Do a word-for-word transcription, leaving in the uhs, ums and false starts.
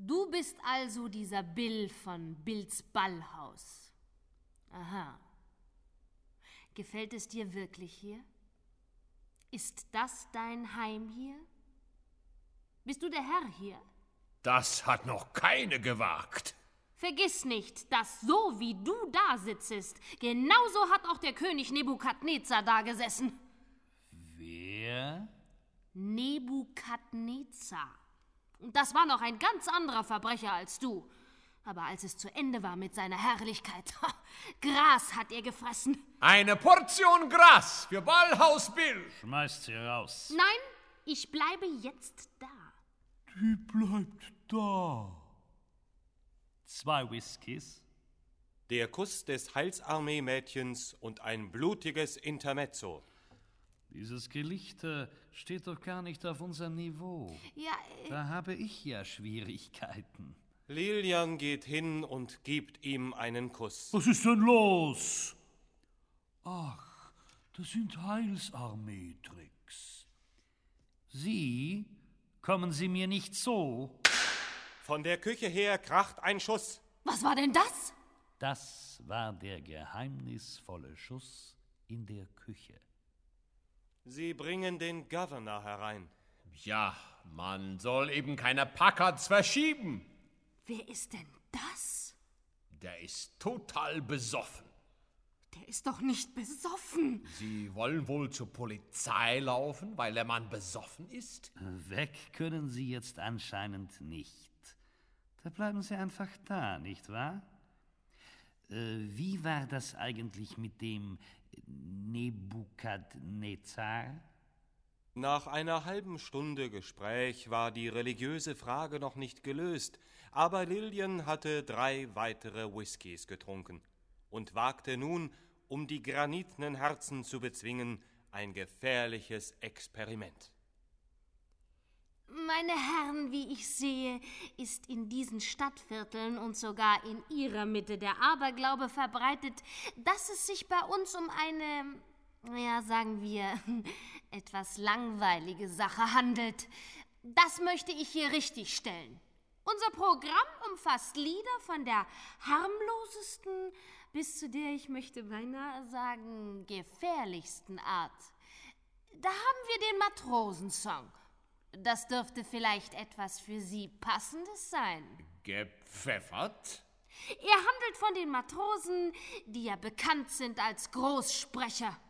Du bist also dieser Bill von Bills Ballhaus. Aha. Gefällt es dir wirklich hier? Ist das dein Heim hier? Bist du der Herr hier? Das hat noch keine gewagt. Vergiss nicht, dass so wie du da sitzest, genauso hat auch der König Nebukadnezar da gesessen. Wer? Nebukadnezar. Und das war noch ein ganz anderer Verbrecher als du. Aber als es zu Ende war mit seiner Herrlichkeit, Gras hat er gefressen. Eine Portion Gras für Ballhaus Bill. Schmeißt sie raus. Nein, ich bleibe jetzt da. Die bleibt da. Zwei Whiskys. Der Kuss des Heilsarmee-Mädchens und ein blutiges Intermezzo. Dieses Gelichter steht doch gar nicht auf unserem Niveau. Ja, äh, Da habe ich ja Schwierigkeiten. Lilian geht hin und gibt ihm einen Kuss. Was ist denn los? Ach, das sind Heilsarmee-Tricks. Sie? Kommen Sie mir nicht so. Von der Küche her kracht ein Schuss. was war denn das? Das war der geheimnisvolle Schuss in der Küche. Sie bringen den Governor herein. Ja, man soll eben keine Packards verschieben. Wer ist denn das? Der ist total besoffen. Der ist doch nicht besoffen. Sie wollen wohl zur Polizei laufen, weil der Mann besoffen ist? Weg können Sie jetzt anscheinend nicht. Da bleiben Sie einfach da, nicht wahr? Äh, wie war das eigentlich mit dem Nebukadnezar? Nach einer halben Stunde Gespräch war die religiöse Frage noch nicht gelöst, aber Lilian hatte drei weitere Whiskys getrunken und wagte nun, um die granitenen Herzen zu bezwingen, ein gefährliches Experiment. Meine Herren, wie ich sehe, ist in diesen Stadtvierteln und sogar in ihrer Mitte der Aberglaube verbreitet, dass es sich bei uns um eine, ja, sagen wir, etwas langweilige Sache handelt. Das möchte ich hier richtigstellen. Unser Programm umfasst Lieder von der harmlosesten bis zu der, ich möchte beinahe sagen, gefährlichsten Art. Da haben wir den Matrosensong. Das dürfte vielleicht etwas für Sie Passendes sein. Gepfeffert? Er handelt von den Matrosen, die ja bekannt sind als Großsprecher.